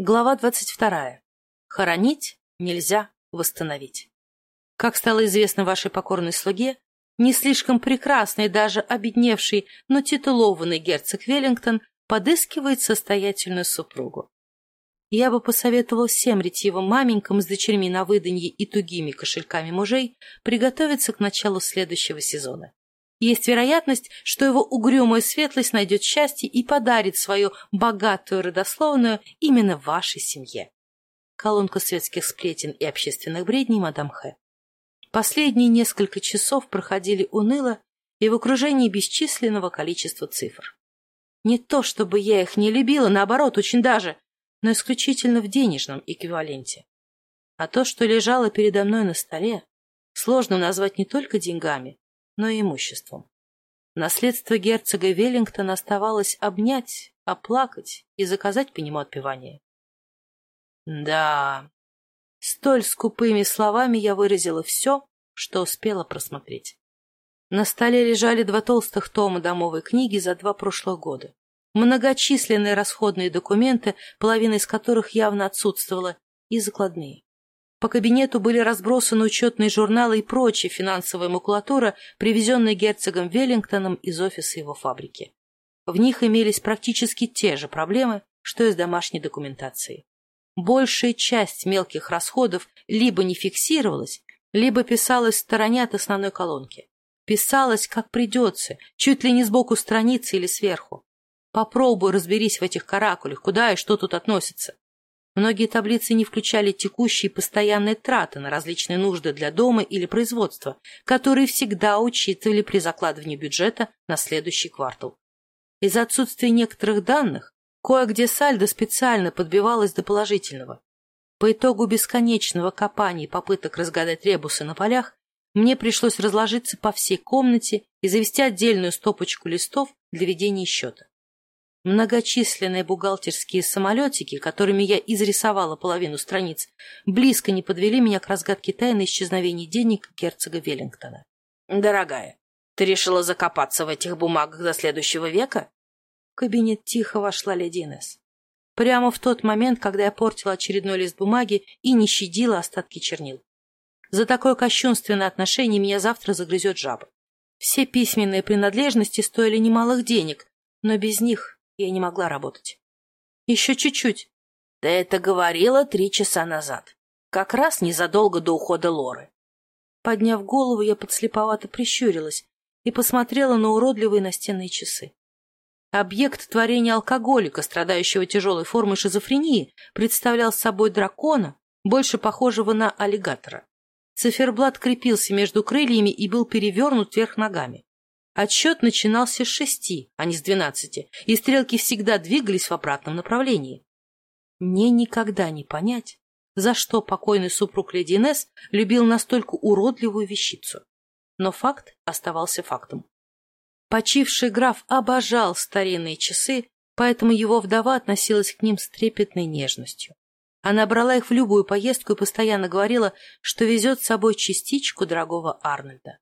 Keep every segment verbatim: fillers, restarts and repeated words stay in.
Глава двадцать вторая. Хоронить нельзя восстановить. Как стало известно вашей покорной слуге, не слишком прекрасный, даже обедневший, но титулованный герцог Веллингтон подыскивает состоятельную супругу. Я бы посоветовал всем ретивым маменькам с дочерьми на выданье и тугими кошельками мужей приготовиться к началу следующего сезона. Есть вероятность, что его угрюмая светлость найдет счастье и подарит свою богатую родословную именно вашей семье. Колонка светских сплетен и общественных бредней мадам Х. Последние несколько часов проходили уныло и в окружении бесчисленного количества цифр. Не то чтобы я их не любила, наоборот, очень даже, но исключительно в денежном эквиваленте. А то, что лежало передо мной на столе, сложно назвать не только деньгами, но и имуществом. Наследство герцога Веллингтона оставалось обнять, оплакать и заказать по нему отпевание. Да, столь скупыми словами я выразила все, что успела просмотреть. На столе лежали два толстых тома домовой книги за два прошлых года. Многочисленные расходные документы, половина из которых явно отсутствовала, и закладные. По кабинету были разбросаны учетные журналы и прочая финансовая макулатура, привезенная герцогом Веллингтоном из офиса его фабрики. В них имелись практически те же проблемы, что и с домашней документацией. Большая часть мелких расходов либо не фиксировалась, либо писалась в стороне от основной колонки. Писалась как придется, чуть ли не сбоку страницы или сверху. Попробуй разберись в этих каракулях, куда и что тут относится. Многие таблицы не включали текущие и постоянные траты на различные нужды для дома или производства, которые всегда учитывали при закладывании бюджета на следующий квартал. Из-за отсутствия некоторых данных кое-где сальдо специально подбивалось до положительного. По итогу бесконечного копания и попыток разгадать ребусы на полях мне пришлось разложиться по всей комнате и завести отдельную стопочку листов для ведения счета. Многочисленные бухгалтерские самолетики, которыми я изрисовала половину страниц, близко не подвели меня к разгадке тайны исчезновения денег герцога Веллингтона. «Дорогая, ты решила закопаться в этих бумагах до следующего века?» В кабинет тихо вошла леди Инесс. Прямо в тот момент, когда я портила очередной лист бумаги и не щадила остатки чернил. За такое кощунственное отношение меня завтра загрызет жаба. Все письменные принадлежности стоили немалых денег, но без них я не могла работать. Еще чуть-чуть. Да это говорила три часа назад. Как раз незадолго до ухода Лоры. Подняв голову, я подслеповато прищурилась и посмотрела на уродливые настенные часы. Объект творения алкоголика, страдающего тяжелой формой шизофрении, представлял собой дракона, больше похожего на аллигатора. Циферблат крепился между крыльями и был перевернут вверх ногами. Отсчет начинался с шести, а не с двенадцати, и стрелки всегда двигались в обратном направлении. Мне никогда не понять, за что покойный супруг леди Инесс любил настолько уродливую вещицу. Но факт оставался фактом. Почивший граф обожал старинные часы, поэтому его вдова относилась к ним с трепетной нежностью. Она брала их в любую поездку и постоянно говорила, что везет с собой частичку дорогого Арнольда.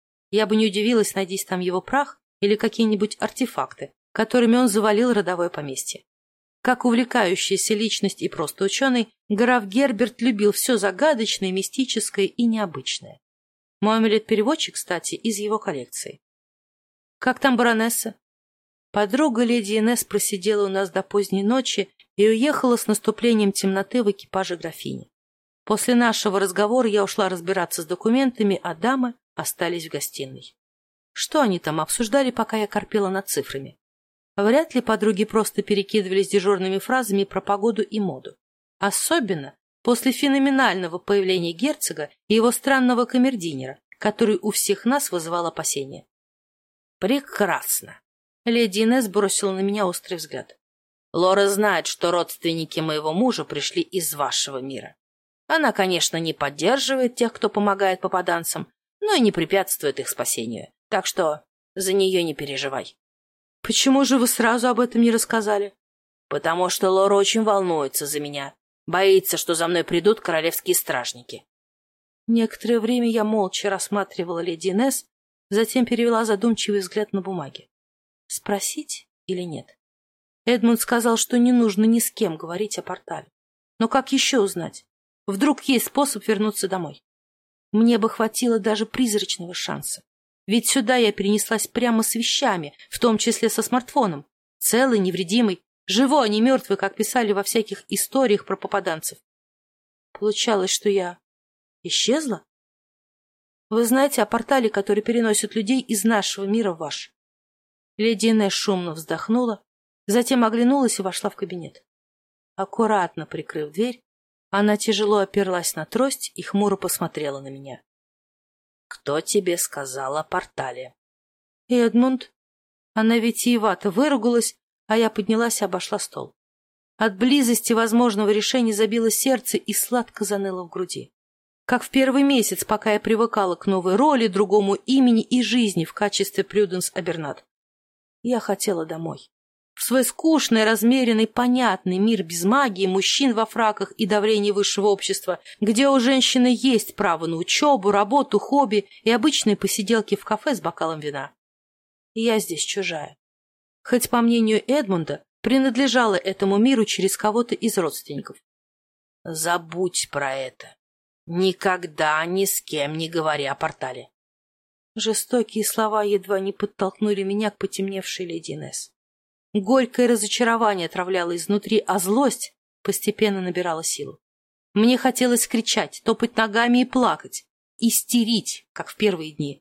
Я бы не удивилась, найдись там его прах или какие-нибудь артефакты, которыми он завалил родовое поместье. Как увлекающаяся личность и просто ученый, граф Герберт любил все загадочное, мистическое и необычное. Мой амулет-переводчик, кстати, из его коллекции. «Как там баронесса?» Подруга леди Инесс просидела у нас до поздней ночи и уехала с наступлением темноты в экипаже графини. После нашего разговора я ушла разбираться с документами, а дамы остались в гостиной. Что они там обсуждали, пока я корпела над цифрами? Вряд ли подруги просто перекидывались дежурными фразами про погоду и моду. Особенно после феноменального появления герцога и его странного камердинера, который у всех нас вызывал опасения. «Прекрасно!» Леди Инесс бросила на меня острый взгляд. «Лора знает, что родственники моего мужа пришли из вашего мира. Она, конечно, не поддерживает тех, кто помогает попаданцам, но и не препятствует их спасению. Так что за нее не переживай». «Почему же вы сразу об этом не рассказали?» «Потому что Лора очень волнуется за меня. Боится, что за мной придут королевские стражники». Некоторое время я молча рассматривала леди Инесс, затем перевела задумчивый взгляд на бумаги. Спросить или нет? Эдмунд сказал, что не нужно ни с кем говорить о портале. Но как еще узнать? Вдруг есть способ вернуться домой? Мне бы хватило даже призрачного шанса. Ведь сюда я перенеслась прямо с вещами, в том числе со смартфоном. Целый, невредимый, живой, а не мертвый, как писали во всяких историях про попаданцев. Получалось, что я исчезла? Вы знаете о портале, который переносит людей из нашего мира в ваш? Леди Инесс шумно вздохнула, затем оглянулась и вошла в кабинет. Аккуратно прикрыв дверь, она тяжело оперлась на трость и хмуро посмотрела на меня. — Кто тебе сказал о портале? — Эдмунд. Она витиевато выругалась, а я поднялась и обошла стол. От близости возможного решения забило сердце и сладко заныло в груди. Как в первый месяц, пока я привыкала к новой роли, другому имени и жизни в качестве Прюденс Абернат. Я хотела домой. В свой скучный, размеренный, понятный мир без магии, мужчин во фраках и давления высшего общества, где у женщины есть право на учебу, работу, хобби и обычные посиделки в кафе с бокалом вина. И я здесь чужая. Хоть, по мнению Эдмунда, принадлежала этому миру через кого-то из родственников. Забудь про это. Никогда ни с кем не говори о портале. Жестокие слова едва не подтолкнули меня к потемневшей леди Инесс. Горькое разочарование отравляло изнутри, а злость постепенно набирала силу. Мне хотелось кричать, топать ногами и плакать, истерить, как в первые дни.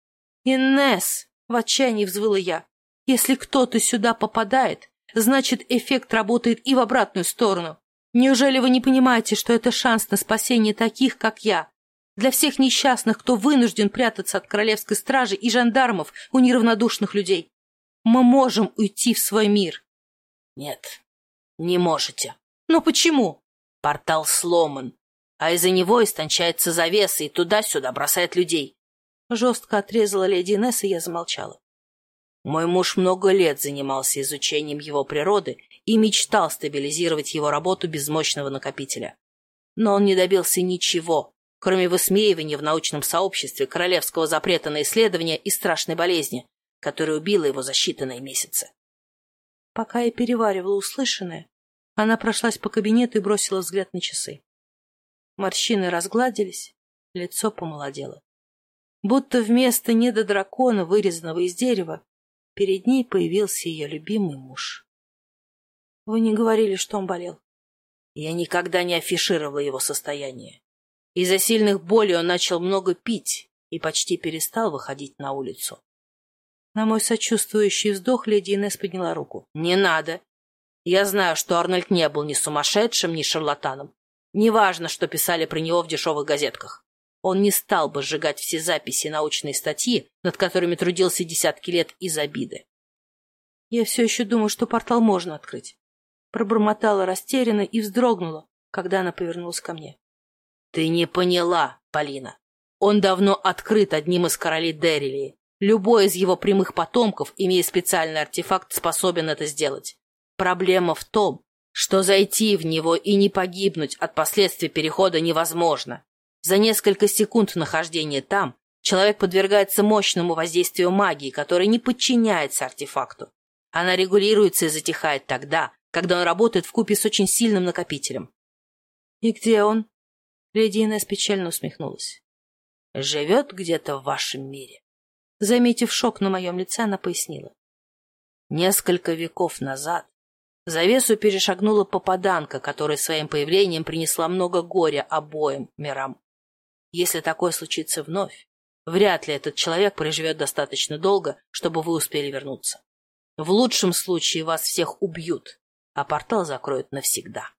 «Инесс!» — в отчаянии взвыла я. «Если кто-то сюда попадает, значит, эффект работает и в обратную сторону. Неужели вы не понимаете, что это шанс на спасение таких, как я? Для всех несчастных, кто вынужден прятаться от королевской стражи и жандармов у неравнодушных людей. Мы можем уйти в свой мир». «Нет, не можете». «Но почему?» «Портал сломан, а из-за него истончается завеса и туда-сюда бросает людей». Жестко отрезала леди Инесс, и я замолчала. Мой муж много лет занимался изучением его природы и мечтал стабилизировать его работу без мощного накопителя. Но он не добился ничего, кроме высмеивания в научном сообществе королевского запрета на исследования и страшной болезни, которая убила его за считанные месяцы. Пока я переваривала услышанное, она прошлась по кабинету и бросила взгляд на часы. Морщины разгладились, лицо помолодело. Будто вместо недодракона, вырезанного из дерева, перед ней появился ее любимый муж. Вы не говорили, что он болел? Я никогда не афишировала его состояние. Из-за сильных болей он начал много пить и почти перестал выходить на улицу. На мой сочувствующий вздох леди Инесс подняла руку. «Не надо. Я знаю, что Арнольд не был ни сумасшедшим, ни шарлатаном. Неважно, что писали про него в дешевых газетках. Он не стал бы сжигать все записи и научные статьи, над которыми трудился десятки лет из обиды. Я все еще думаю, что портал можно открыть». Пробормотала растерянно и вздрогнула, когда она повернулась ко мне. «Ты не поняла, Полина. Он давно открыт одним из королей Деррилии. Любой из его прямых потомков, имея специальный артефакт, способен это сделать. Проблема в том, что зайти в него и не погибнуть от последствий перехода невозможно. За несколько секунд нахождения там человек подвергается мощному воздействию магии, которая не подчиняется артефакту. Она регулируется и затихает тогда, когда он работает вкупе с очень сильным накопителем». «И где он?» Леди Инесс печально усмехнулась. «Живет где-то в вашем мире». Заметив шок на моем лице, она пояснила. Несколько веков назад завесу перешагнула попаданка, которая своим появлением принесла много горя обоим мирам. Если такое случится вновь, вряд ли этот человек проживет достаточно долго, чтобы вы успели вернуться. В лучшем случае вас всех убьют, а портал закроют навсегда.